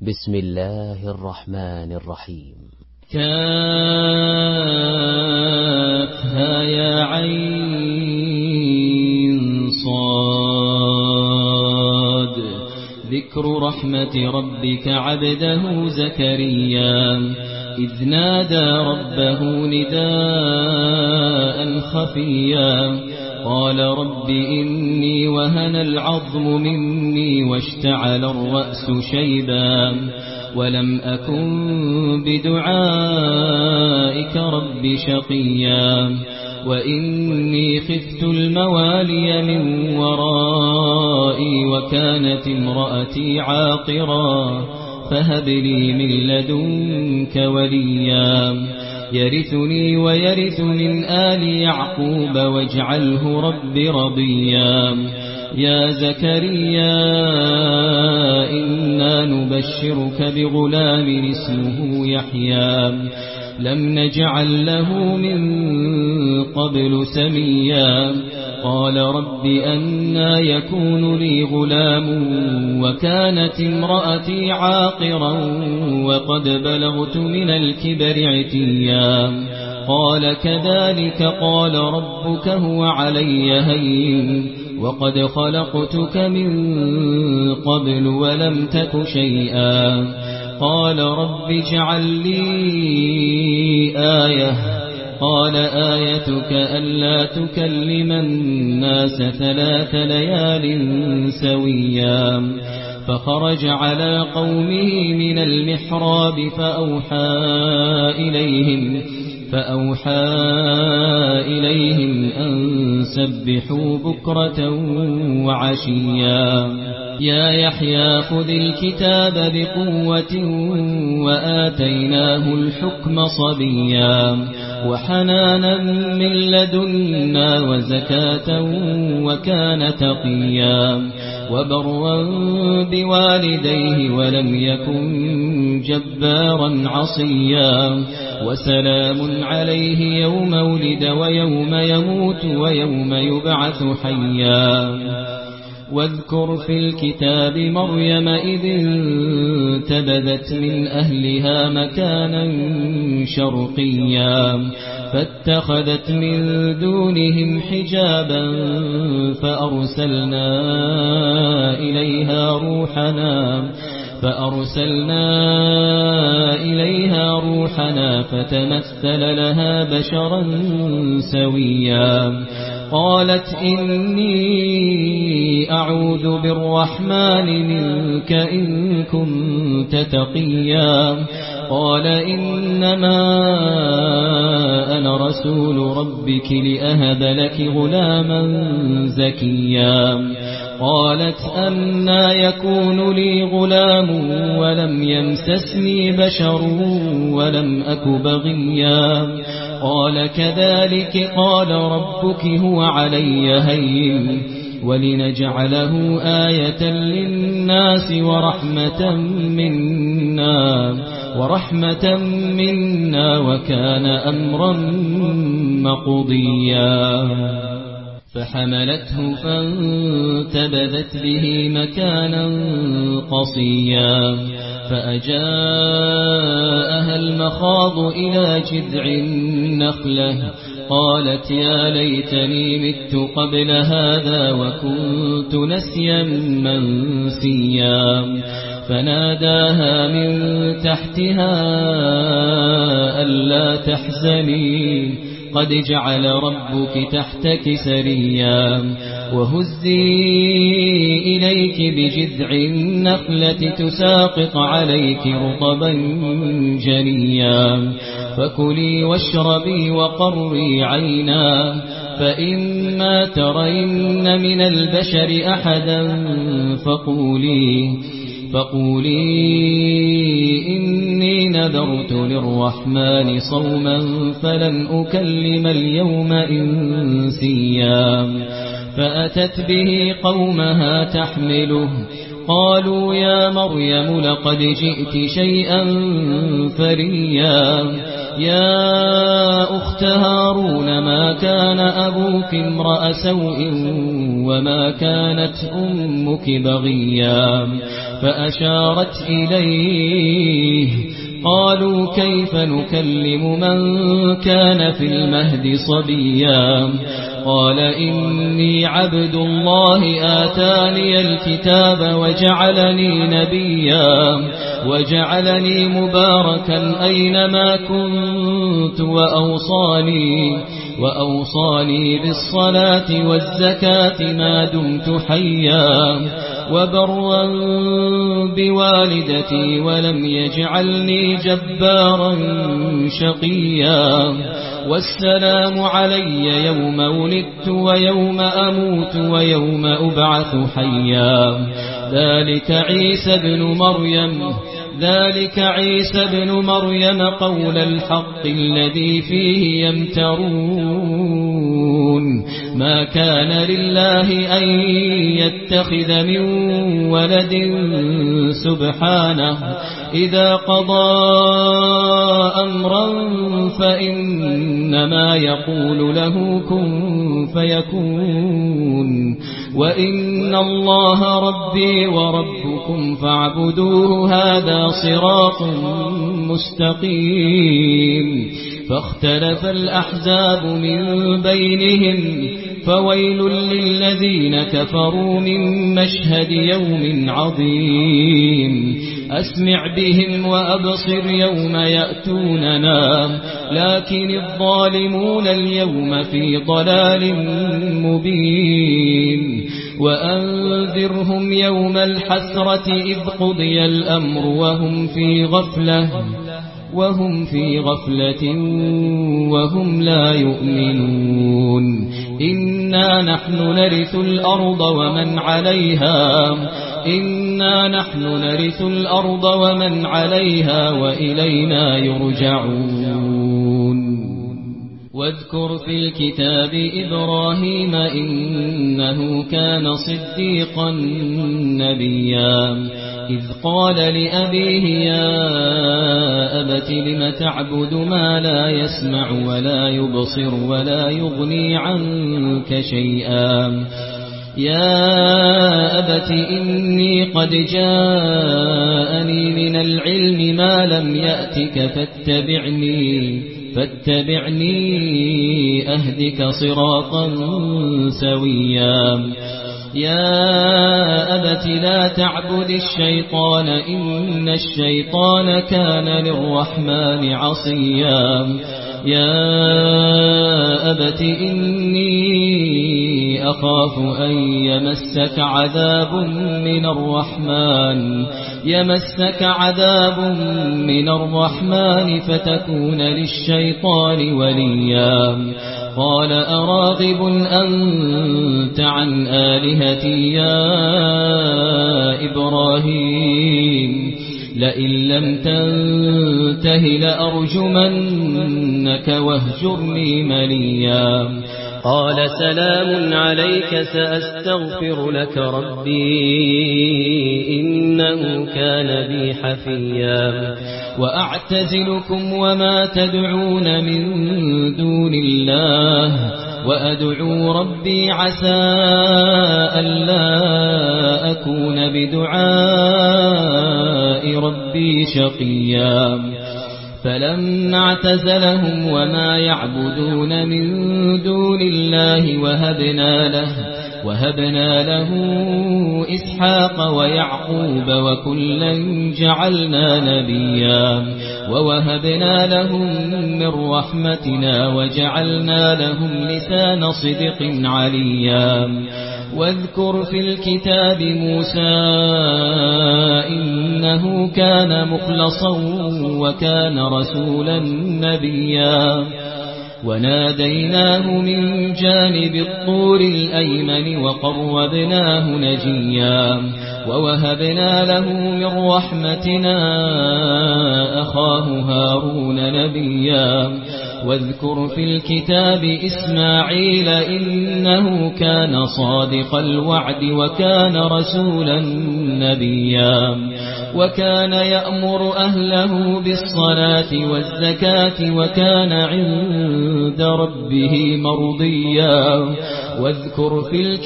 بسم الله الرحمن الرحيم. كافها يا عين صاد. ذكر رحمة ربك عبده زكريا إذ نادى ربه نداء خفيا قال رب إني وهن العظم مني واشتعل الرأس شيبا ولم أكن بدعائك رب شقيا وإني خفت الموالي من ورائي وكانت امرأتي عاقرا فهب لي من لدنك وليا يرثني ويرث من آل يعقوب واجعله رب رضيا. يا زكريا إنا نبشرك بغلام اسمه يحيى لم نجعل له من قبل سميا قال رب أنى يكون لي غلام وكانت امرأتي عاقرا وقد بلغت من الكبر عتيا قال كذلك قال ربك هو علي هين وقد خلقتك من قبل ولم تك شيئا قال رب اجعل لي آية قال آيتك ألا تكلم الناس 3 ليال سويا فخرج على قومه من المحراب فأوحى إليهم أن سبحوا بكرة وعشيا. يا يحيى خذ الكتاب بقوة وآتيناه الحكم صبيا وحنانا من لدنا وزكاة وكان تقيا وبرا بوالديه ولم يكن جبارا عصيا وسلام عليه يوم ولد ويوم يموت ويوم يبعث حيا. واذكر في الكتاب مريم إذ انتبذت من أهلها مكانا شرقيا فاتخذت من دونهم حجابا فأرسلنا إليها روحنا فتمثل لها بشرا سويا قالت إني أعوذ بالرحمن منك إن كنت تقيا قال إنما أنا رسول ربك لأهب لك غلاما زكيا قالت أنى يكون لي غلام ولم يمسسني بشر ولم أك بغيا قال كذلك قال ربك هو علي هين ولنجعله آية للناس ورحمة منا وكان أمرا مقضيا. فحملته فانتبذت به مكانا قصيا فأجاءها المخاض إلى جذع النخلة قالت يا ليتني مت قبل هذا وكنت نسيا منسيا فناداها من تحتها ألا تحزني قد جعل ربك تحتك سريا وهزي إليك بجذع النخلة تساقط عليك رطبا جنيا فكلي واشربي وقري عينا فإما ترين من البشر أحدا فقولي إني نذرت للرحمن صوما فلن أكلم اليوم إنسيا فأتت به قومها تحمله قالوا يا مريم لقد جئت شيئا فريا يا أخت هارون ما كان أبوك امرأ سوء وما كانت أمك بغيا فأشارت إليه قالوا كيف نكلم من كان في المهد صبيا قال إني عبد الله آتاني الكتاب وجعلني نبيا وجعلني مباركا أينما كنت وأوصاني بالصلاة والزكاة ما دمت حيا وبرا بوالدتي ولم يجعلني جبارا شقيا والسلام علي يوم ولدت ويوم أموت ويوم أبعث حيا ذلك عيسى بن مريم قول الحق الذي فيه يمترون ما كان لله أن يتخذ من ولد سبحانه إذا قضى أمرا فإنما يقول له كن فيكون وإن الله ربي وربكم فاعبدوه هذا صراط مستقيم فاختلف الأحزاب من بينهم فويل للذين كفروا من مشهد يوم عظيم أسمع بهم وأبصر يوم يأتوننا لكن الظالمون اليوم في ضلال مبين وأنذرهم يوم الحسرة إذ قضي الأمر وهم في غفلة وهم لا يؤمنون إنا نحن نرث الأرض ومن عليها وإلينا يرجعون واذكر في الكتاب إبراهيم إنه كان صديقا نبيا إذ قال لأبيه يا أبت لم تعبد ما لا يسمع ولا يبصر ولا يغني عنك شيئا يا أبت إني قد جاءني من العلم ما لم يأتك فاتبعني أهدك صراطا سويا يا أبت لا تعبد الشيطان إن الشيطان كان للرحمن عصيا يا أبت إني أخاف أن يمسك عذاب من الرحمن فتكون للشيطان وليا قال أراغب أنت عن آلهتي يا إبراهيم لئن لم تنته لأرجمنك واهجرني مليا قال سلام عليك سأستغفر لك ربي إنه كان بي حفيا وأعتزلكم وما تدعون من دون الله وأدعو ربي عسى ألا أكون بدعاء ربي شقيا فلما اعتزلهم وما يعبدون من دون الله وهبنا له إسحاق ويعقوب وكلا جعلنا نبيا ووهبنا لهم من رحمتنا وجعلنا لهم لسان صدق عليا واذكر في الكتاب موسى إنه كان مخلصا وكان رسولا نبيا وناديناه من جانب الطور الأيمن وقربناه نجيا ووهبنا له من رحمتنا أخاه هارون نبيا واذكر في الكتاب إسماعيل إنه كان صادق الوعد وكان رسولا نبيا وكان يأمر أهله بالصلاة والزكاة وكان عند ربه مرضيا واذكر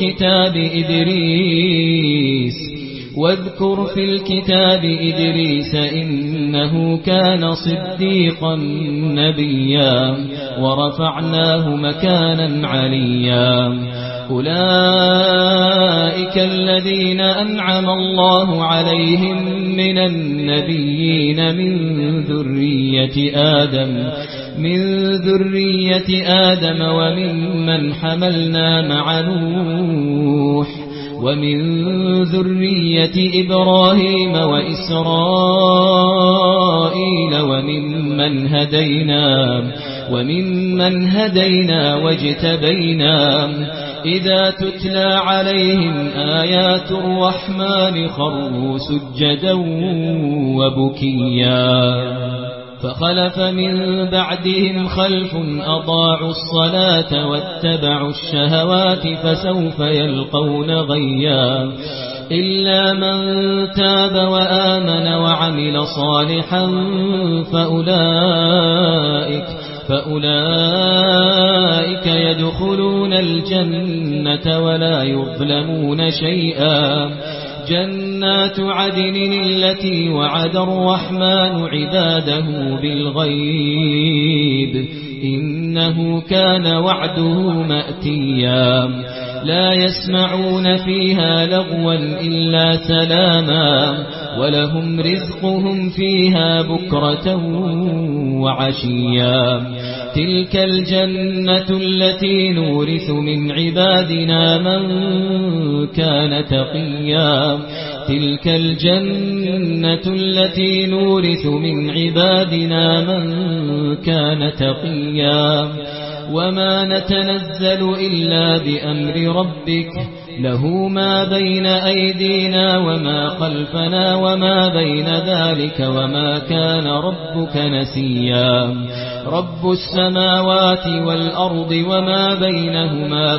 في الكتاب إدريس إنه كان صديقا نبيا ورفعناه مكانا عليا أولئك الذين أنعم الله عليهم من النبيين من ذرية آدم وممن حملنا مع نوح ومن ذرية إبراهيم وإسرائيل وممن هدينا واجتبينا إذا تتلى عليهم آيات الرحمن خروا سجدا وبكيا فخلف من بعدهم خلف أضاعوا الصلاة واتبعوا الشهوات فسوف يلقون غيا إلا من تاب وآمن وعمل صالحا فأولئك يدخلون الجنة ولا يظلمون شيئا جنات عدن التي وعد الرحمن عباده بالغيب إنه كان وعده مأتيا لا يسمعون فيها لغوا إلا سلاما ولهم رزقهم فيها بكرة وعشيا تلك الجنة التي نورث من عبادنا من كان تقيا تلك الجنة التي نورث من عبادنا من كان تقيا وما نتنزل إلا بأمر ربك له ما بين أيدينا وما خلفنا وما بين ذلك وما كان ربك نسيا رب السماوات والأرض وما بينهما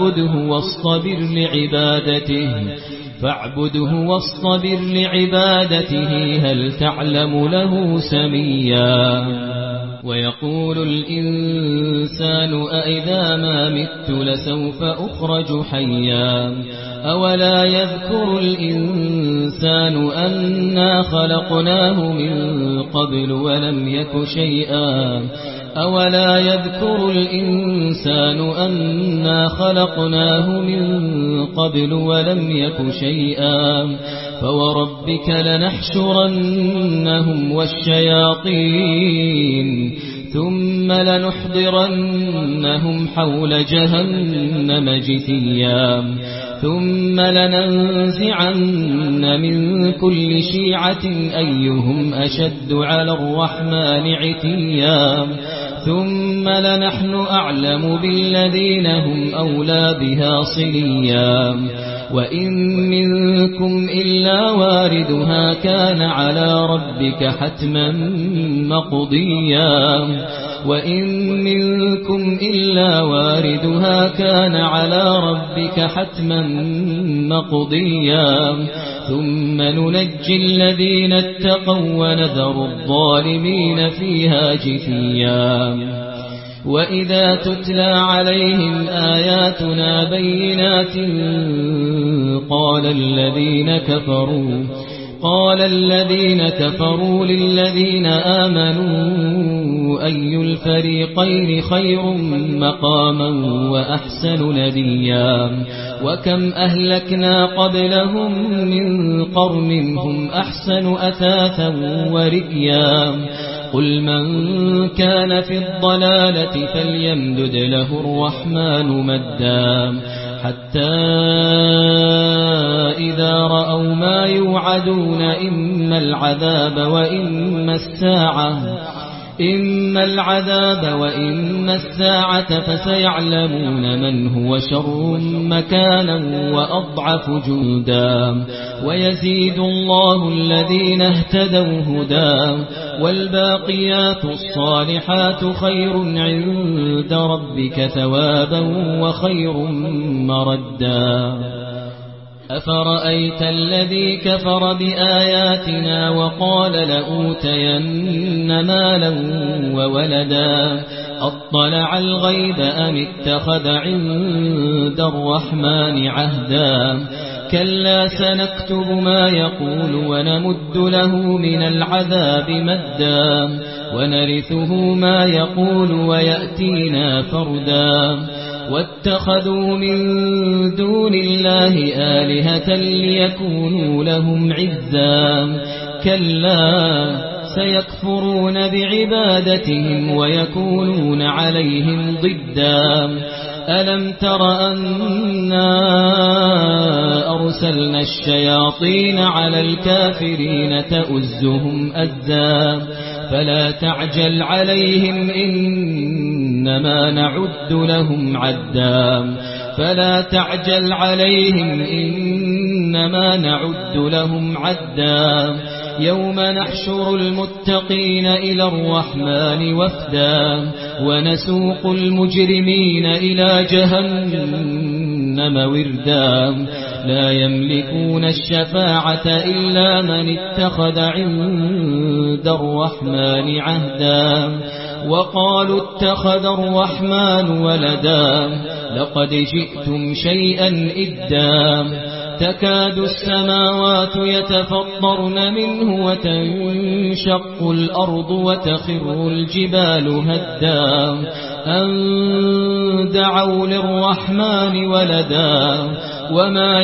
فاعبده واصطبر لعبادته هل تعلم له سميا ويقول الإنسان أإذا ما مت لسوف أخرج حيا أولا يذكر الإنسان أنا خلقناه من قبل ولم يك شيئا أولا يذكر الإنسان أنا خلقناه من قبل ولم يك شيئا فوربك لنحشرنهم والشياطين ثم لنحضرنهم حول جهنم جثيا ثم لننزعن من كل شيعة أيهم أشد على الرحمن عتيا ثم لنحن أعلم بالذين هم أولى بها صليا وإن منكم إلا واردها كان على ربك حتما مقضيا وإن منكم إلا واردها كان على ربك حتما مقضيا ثم ننجي الذين اتقوا ونذر الظالمين فيها جثيا وإذا تتلى عليهم آياتنا بينات قال الذين كفروا للذين آمنوا أي الفريقين خير مقاما وأحسن نديا وكم أهلكنا قبلهم من قرن هم أحسن أثاثا ورئيا قل من كان في الضلالة فليمدد له الرحمن مدا حتى إذا رأوا ما يوعدون إما العذاب وإما الساعة إما العذاب وإما الساعة فسيعلمون من هو شر مكانا وأضعف جندا ويزيد الله الذين اهتدوا هدى والباقيات الصالحات خير عند ربك ثوابا وخير مردا أفرأيت الذي كفر بآياتنا وقال لأوتين مالا وولدا أطلع الغيب أم اتخذ عند الرحمن عهدا كلا سنكتب ما يقول ونمد له من العذاب مدا ونرثه ما يقول ويأتينا فردا واتخذوا من دون الله آلهة ليكونوا لهم عزا كلا سيكفرون بعبادتهم ويكونون عليهم ضدا ألم تر أنا أرسلنا الشياطين على الكافرين تؤزهم أزا فلا تعجل عليهم إنما نعد لهم عدا فلا تعجل عليهم إنما نعد لهم عدا يوم نحشر المتقين إلى الرحمن وفدا ونسوق المجرمين إلى جهنم وردا لا يملكون الشفاعة إلا من اتخذ عند الرحمن عهدا وقالوا اتخذ الرحمن ولدا لقد جئتم شيئا إدا تكاد السماوات يتفطرن منه وتنشق الأرض وتخر الجبال هدا أن دعوا للرحمن ولدا وما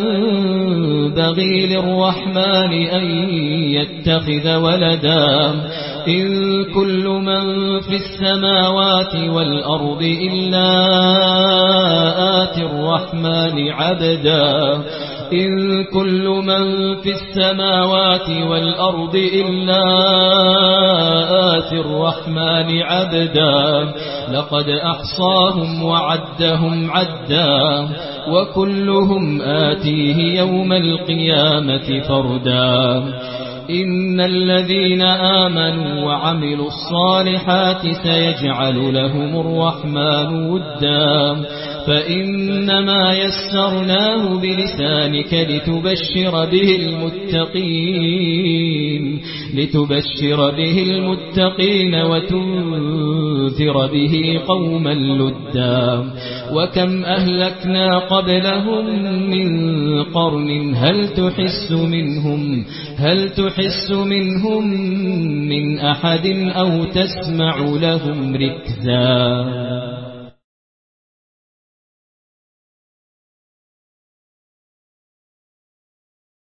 ينبغي للرحمن أن يتخذ ولدا إن كل من في السماوات والأرض إلا آتي الرحمن عبدا إن كل من في السماوات والأرض إلا آتي الرحمن عبدا لقد أحصاهم وعدهم عدا وكلهم آتيه يوم القيامة فردا إن الذين آمنوا وعملوا الصالحات سيجعل لهم الرحمن ودا فإنما يسرناه بلسانك لتبشر به المتقين وتنذر به قوما لدا وكم أهلكنا قبلهم من قرن هل تحس منهم من أحد أو تسمع لهم ركزا